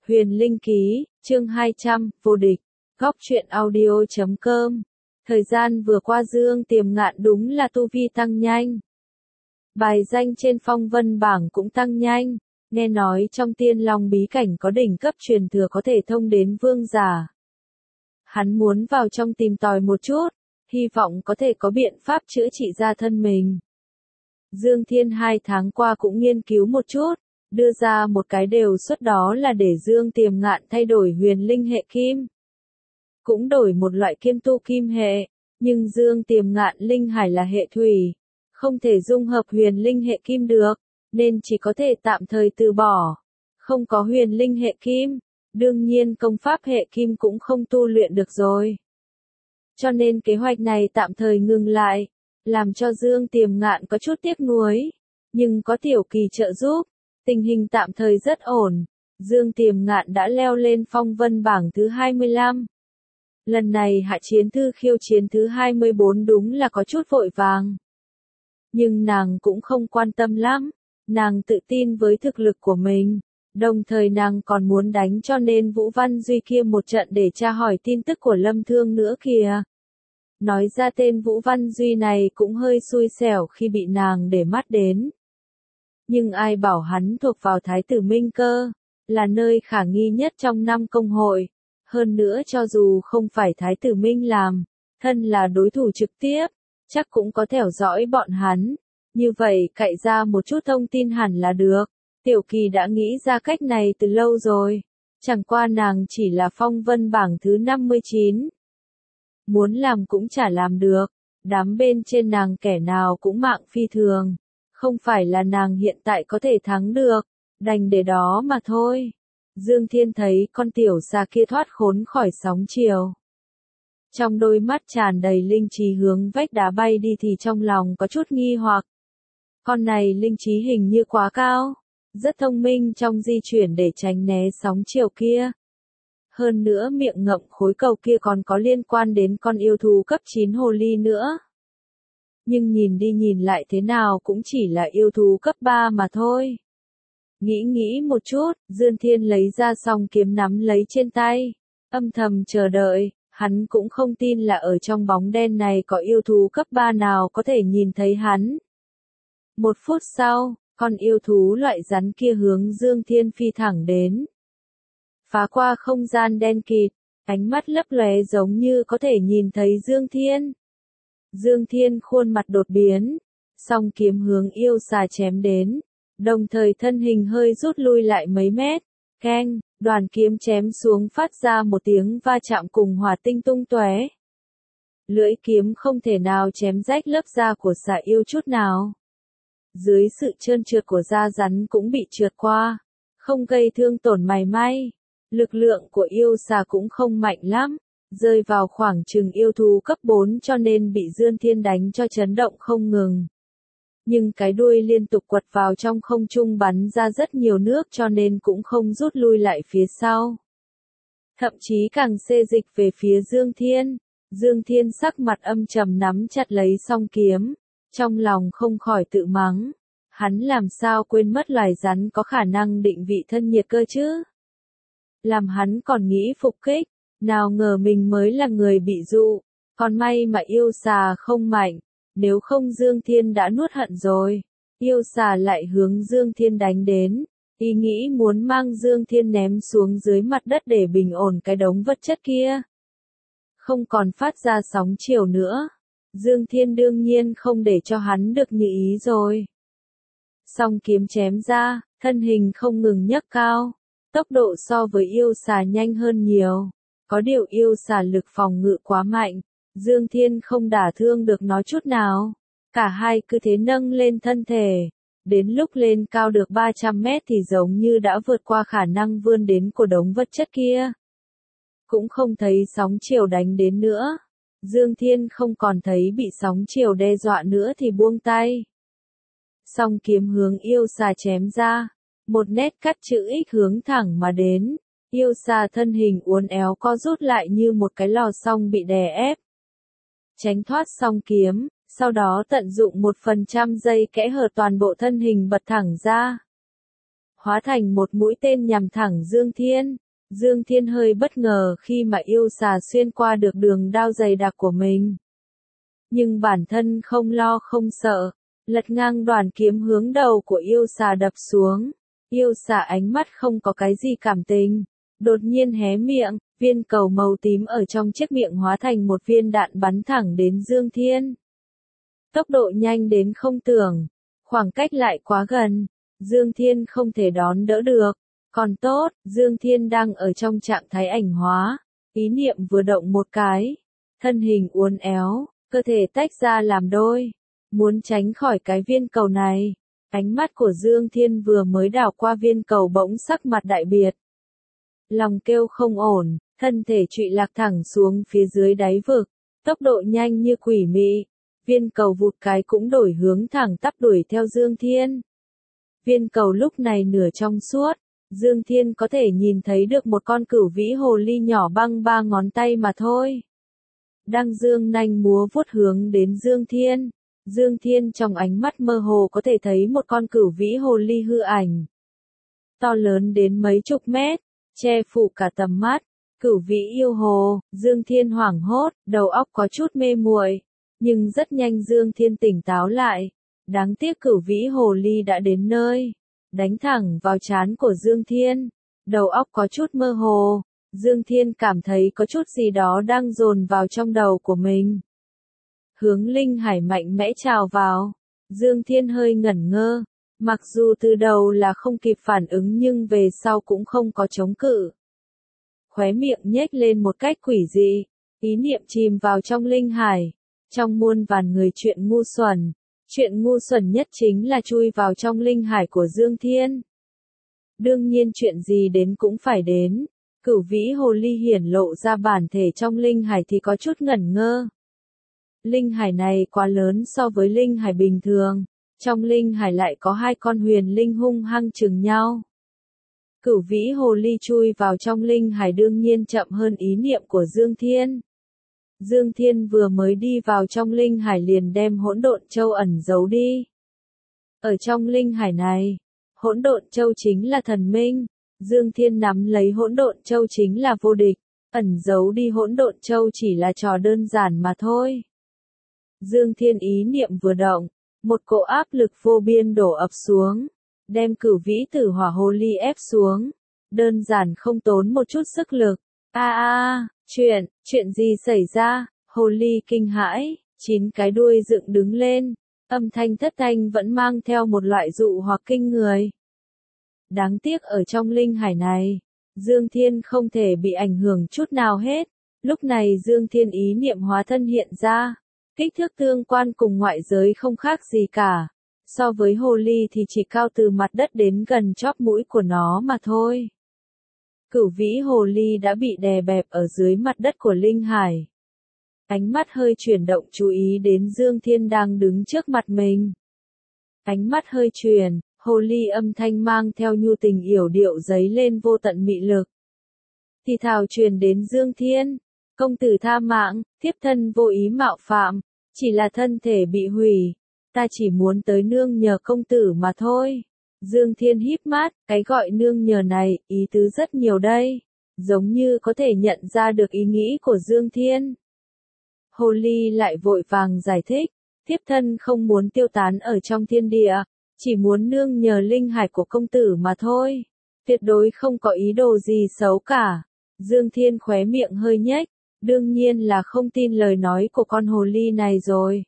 Huyền Linh Ký, chương 200, vô địch. Góc truyện audio.com. Thời gian vừa qua Dương Tiềm Ngạn đúng là tu vi tăng nhanh. Bài danh trên phong vân bảng cũng tăng nhanh. Nghe nói trong Tiên Long bí cảnh có đỉnh cấp truyền thừa có thể thông đến vương giả. Hắn muốn vào trong tìm tòi một chút, hy vọng có thể có biện pháp chữa trị ra thân mình. Dương Thiên 2 tháng qua cũng nghiên cứu một chút, đưa ra một cái đề xuất, đó là để Dương Tiềm Ngạn thay đổi huyền linh hệ kim. Cũng đổi một loại kim tu kim hệ, nhưng Dương Tiềm Ngạn linh hải là hệ thủy, không thể dung hợp huyền linh hệ kim được, nên chỉ có thể tạm thời từ bỏ. Không có huyền linh hệ kim, đương nhiên công pháp hệ kim cũng không tu luyện được rồi. Cho nên kế hoạch này tạm thời ngừng lại, làm cho Dương Tiềm Ngạn có chút tiếc nuối, nhưng có Tiểu Kỳ trợ giúp, tình hình tạm thời rất ổn. Dương Tiềm Ngạn đã leo lên phong vân bảng thứ 25. Lần này Hạ Chiến Thư khiêu chiến thứ 24 đúng là có chút vội vàng. Nhưng nàng cũng không quan tâm lắm, nàng tự tin với thực lực của mình, đồng thời nàng còn muốn đánh cho nên Vũ Văn Duy kia một trận để tra hỏi tin tức của Lâm Thương nữa kìa. Nói ra tên Vũ Văn Duy này cũng hơi xui xẻo khi bị nàng để mắt đến. Nhưng ai bảo hắn thuộc vào Thái tử Minh Cơ, là nơi khả nghi nhất trong 5 công hội. Hơn nữa cho dù không phải Thái tử Minh làm, thân là đối thủ trực tiếp, chắc cũng có theo dõi bọn hắn. Như vậy cậy ra một chút thông tin hẳn là được. Tiểu Kỳ đã nghĩ ra cách này từ lâu rồi. Chẳng qua nàng chỉ là phong vân bảng thứ 59. Muốn làm cũng chả làm được. Đám bên trên nàng kẻ nào cũng mạng phi thường. Không phải là nàng hiện tại có thể thắng được, đành để đó mà thôi. Dương Thiên thấy con tiểu xà kia thoát khốn khỏi sóng chiều. Trong đôi mắt tràn đầy linh trí hướng vách đá bay đi thì trong lòng có chút nghi hoặc. Con này linh trí hình như quá cao, rất thông minh trong di chuyển để tránh né sóng chiều kia. Hơn nữa miệng ngậm khối cầu kia còn có liên quan đến con yêu thú cấp 9 hồ ly nữa. Nhưng nhìn đi nhìn lại thế nào cũng chỉ là yêu thú cấp 3 mà thôi. Nghĩ một chút, Dương Thiên lấy ra song kiếm nắm lấy trên tay, âm thầm chờ đợi, hắn cũng không tin là ở trong bóng đen này có yêu thú cấp 3 nào có thể nhìn thấy hắn. 1 phút sau, con yêu thú loại rắn kia hướng Dương Thiên phi thẳng đến. Phá qua không gian đen kịt, ánh mắt lấp lóe giống như có thể nhìn thấy Dương Thiên. Dương Thiên khuôn mặt đột biến, song kiếm hướng yêu xà chém đến, đồng thời thân hình hơi rút lui lại mấy mét. Keng, đoàn kiếm chém xuống phát ra một tiếng va chạm cùng hỏa tinh tung tóe. Lưỡi kiếm không thể nào chém rách lớp da của xà yêu chút nào. Dưới sự trơn trượt của da rắn cũng bị trượt qua, không gây thương tổn mảy may. Lực lượng của yêu xà cũng không mạnh lắm, rơi vào khoảng chừng yêu thú cấp 4 cho nên bị Dương Thiên đánh cho chấn động không ngừng. Nhưng cái đuôi liên tục quật vào trong không trung bắn ra rất nhiều nước cho nên cũng không rút lui lại phía sau. Thậm chí càng xê dịch về phía Dương Thiên. Dương Thiên sắc mặt âm trầm nắm chặt lấy song kiếm, trong lòng không khỏi tự mắng. Hắn làm sao quên mất loài rắn có khả năng định vị thân nhiệt cơ chứ? Làm hắn còn nghĩ phục kích, nào ngờ mình mới là người bị dụ. Còn may mà yêu xà không mạnh, nếu không Dương Thiên đã nuốt hận rồi. Yêu xà lại hướng Dương Thiên đánh đến, ý nghĩ muốn mang Dương Thiên ném xuống dưới mặt đất để bình ổn cái đống vật chất kia. Không còn phát ra sóng chiều nữa, Dương Thiên đương nhiên không để cho hắn được như ý rồi. Song kiếm chém ra, thân hình không ngừng nhấc cao, tốc độ so với yêu xà nhanh hơn nhiều. Có điều yêu xà lực phòng ngự quá mạnh, Dương Thiên không đả thương được nó chút nào. Cả hai cứ thế nâng lên thân thể. Đến lúc lên cao được 300 mét thì giống như đã vượt qua khả năng vươn đến của đống vật chất kia. Cũng không thấy sóng chiều đánh đến nữa. Dương Thiên không còn thấy bị sóng chiều đe dọa nữa thì buông tay. Song kiếm hướng yêu xà chém ra. Một nét cắt chữ X hướng thẳng mà đến. Yêu xà thân hình uốn éo co rút lại như một cái lò xong bị đè ép. Tránh thoát song kiếm, sau đó tận dụng 1% giây kẽ hở toàn bộ thân hình bật thẳng ra. hóa thành một mũi tên nhằm thẳng Dương Thiên. Dương Thiên hơi bất ngờ khi mà yêu xà xuyên qua được đường đao dày đặc của mình. Nhưng bản thân không lo không sợ, lật ngang đoàn kiếm hướng đầu của yêu xà đập xuống. Yêu xà ánh mắt không có cái gì cảm tình, đột nhiên hé miệng, viên cầu màu tím ở trong chiếc miệng hóa thành một viên đạn bắn thẳng đến Dương Thiên. Tốc độ nhanh đến không tưởng, khoảng cách lại quá gần, Dương Thiên không thể đón đỡ được. Còn tốt, Dương Thiên đang ở trong trạng thái ảnh hóa, ý niệm vừa động một cái, thân hình uốn éo, cơ thể tách ra làm đôi, muốn tránh khỏi cái viên cầu này. Ánh mắt của Dương Thiên vừa mới đảo qua viên cầu bỗng sắc mặt đại biệt. Lòng kêu không ổn, thân thể trụy lạc thẳng xuống phía dưới đáy vực, tốc độ nhanh như quỷ mị. Viên cầu vụt cái cũng đổi hướng thẳng tắp đuổi theo Dương Thiên. Viên cầu lúc này nửa trong suốt, Dương Thiên có thể nhìn thấy được một con cửu vĩ hồ ly nhỏ băng 3 ngón tay mà thôi. Đang dương nanh múa vuốt hướng đến Dương Thiên. Dương Thiên trong ánh mắt mơ hồ có thể thấy một con cửu vĩ hồ ly hư ảnh. To lớn đến mấy chục mét, che phủ cả tầm mắt. Cửu vĩ yêu hồ, Dương Thiên hoảng hốt, đầu óc có chút mê muội. Nhưng rất nhanh Dương Thiên tỉnh táo lại. Đáng tiếc cửu vĩ hồ ly đã đến nơi. Đánh thẳng vào trán của Dương Thiên. Đầu óc có chút mơ hồ. Dương Thiên cảm thấy có chút gì đó đang dồn vào trong đầu của mình. Hướng linh hải mạnh mẽ trào vào. Dương Thiên hơi ngẩn ngơ. Mặc dù từ đầu là không kịp phản ứng nhưng về sau cũng không có chống cự. Khóe miệng nhếch lên một cách quỷ dị. Ý niệm chìm vào trong linh hải. Trong muôn vàn người chuyện ngu xuẩn. Chuyện ngu xuẩn nhất chính là chui vào trong linh hải của Dương Thiên. Đương nhiên chuyện gì đến cũng phải đến. Cửu vĩ hồ ly hiển lộ ra bản thể trong linh hải thì có chút ngẩn ngơ. Linh hải này quá lớn so với linh hải bình thường. Trong linh hải lại có 2 con huyền linh hung hăng chừng nhau. Cửu vĩ hồ ly chui vào trong linh hải đương nhiên chậm hơn ý niệm của Dương Thiên. Dương Thiên vừa mới đi vào trong linh hải liền đem hỗn độn châu ẩn giấu đi. Ở trong linh hải này, hỗn độn châu chính là thần minh. Dương Thiên nắm lấy hỗn độn châu chính là vô địch. Ẩn giấu đi hỗn độn châu chỉ là trò đơn giản mà thôi. Dương Thiên ý niệm vừa động, một cỗ áp lực vô biên đổ ập xuống, đem cửu vĩ tử hỏa hồ ly ép xuống. Đơn giản không tốn một chút sức lực. Chuyện gì xảy ra? Hồ ly kinh hãi, 9 cái đuôi dựng đứng lên, âm thanh thất thanh vẫn mang theo một loại dụ hoặc kinh người. Đáng tiếc ở trong linh hải này, Dương Thiên không thể bị ảnh hưởng chút nào hết. Lúc này Dương Thiên ý niệm hóa thân hiện ra, kích thước tương quan cùng ngoại giới không khác gì cả. So với hồ ly thì chỉ cao từ mặt đất đến gần chóp mũi của nó mà thôi. Cửu vĩ hồ ly đã bị đè bẹp ở dưới mặt đất của linh hải. Ánh mắt hơi chuyển động chú ý đến Dương Thiên đang đứng trước mặt mình. Ánh mắt hơi chuyển, hồ ly âm thanh mang theo nhu tình yểu điệu dấy lên vô tận mị lực. Thì thào truyền đến Dương Thiên, công tử tha mạng, thiếp thân vô ý mạo phạm, chỉ là thân thể bị hủy, ta chỉ muốn tới nương nhờ công tử mà thôi. Dương Thiên híp mắt, cái gọi nương nhờ này, ý tứ rất nhiều đây, giống như có thể nhận ra được ý nghĩ của Dương Thiên. Hồ ly lại vội vàng giải thích, thiếp thân không muốn tiêu tán ở trong thiên địa, chỉ muốn nương nhờ linh hải của công tử mà thôi, tuyệt đối không có ý đồ gì xấu cả. Dương Thiên khóe miệng hơi nhếch, đương nhiên là không tin lời nói của con hồ ly này rồi.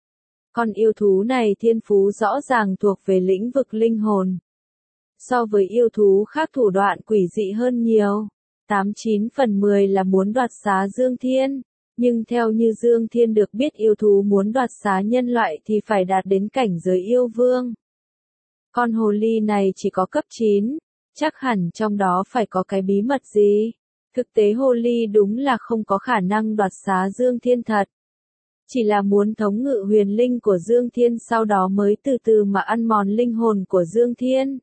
Con yêu thú này thiên phú rõ ràng thuộc về lĩnh vực linh hồn. So với yêu thú khác thủ đoạn quỷ dị hơn nhiều. 89 phần 10 là muốn đoạt xá Dương Thiên. Nhưng theo như Dương Thiên được biết yêu thú muốn đoạt xá nhân loại thì phải đạt đến cảnh giới yêu vương. Con hồ ly này chỉ có cấp 9. Chắc hẳn trong đó phải có cái bí mật gì. Thực tế hồ ly đúng là không có khả năng đoạt xá Dương Thiên thật. Chỉ là muốn thống ngự huyền linh của Dương Thiên sau đó mới từ từ mà ăn mòn linh hồn của Dương Thiên.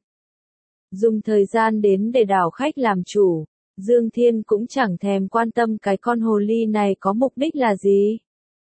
Dùng thời gian đến để đảo khách làm chủ, Dương Thiên cũng chẳng thèm quan tâm cái con hồ ly này có mục đích là gì.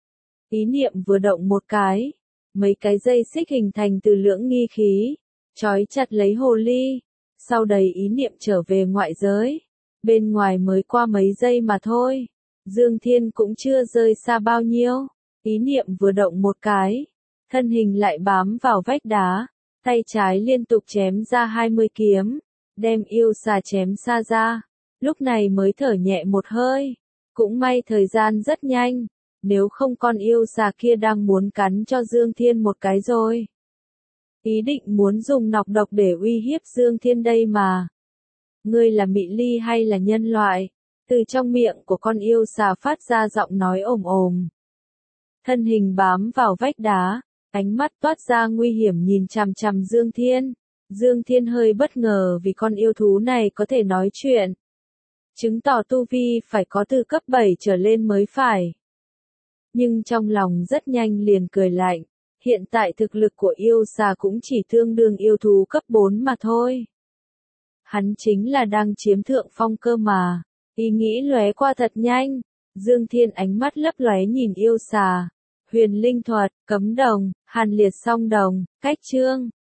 Ý niệm vừa động một cái, mấy cái dây xích hình thành từ lưỡng nghi khí, trói chặt lấy hồ ly. sau đầy ý niệm trở về ngoại giới. Bên ngoài mới qua mấy giây mà thôi. Dương Thiên cũng chưa rơi xa bao nhiêu. Ý niệm vừa động một cái. Thân hình lại bám vào vách đá. Tay trái liên tục chém ra 20 kiếm. Đem yêu xà chém xa ra. Lúc này mới thở nhẹ một hơi. Cũng may thời gian rất nhanh. Nếu không con yêu xà kia đang muốn cắn cho Dương Thiên một cái rồi. Ý định muốn dùng nọc độc để uy hiếp Dương Thiên đây mà. Ngươi là Mị Ly hay là nhân loại? Từ trong miệng của con yêu xà phát ra giọng nói ồm ồm. Thân hình bám vào vách đá, ánh mắt toát ra nguy hiểm nhìn chằm chằm Dương Thiên. Dương Thiên hơi bất ngờ vì con yêu thú này có thể nói chuyện. Chứng tỏ tu vi phải có từ cấp 7 trở lên mới phải. Nhưng trong lòng rất nhanh liền cười lạnh. Hiện tại thực lực của yêu xà cũng chỉ tương đương yêu thú cấp 4 mà thôi. Hắn chính là đang chiếm thượng phong cơ mà. Ý nghĩ lóe qua thật nhanh. Dương Thiên ánh mắt lấp lóe nhìn yêu xà. Huyền linh thuật, cấm đồng, hàn liệt song đồng, cách chương.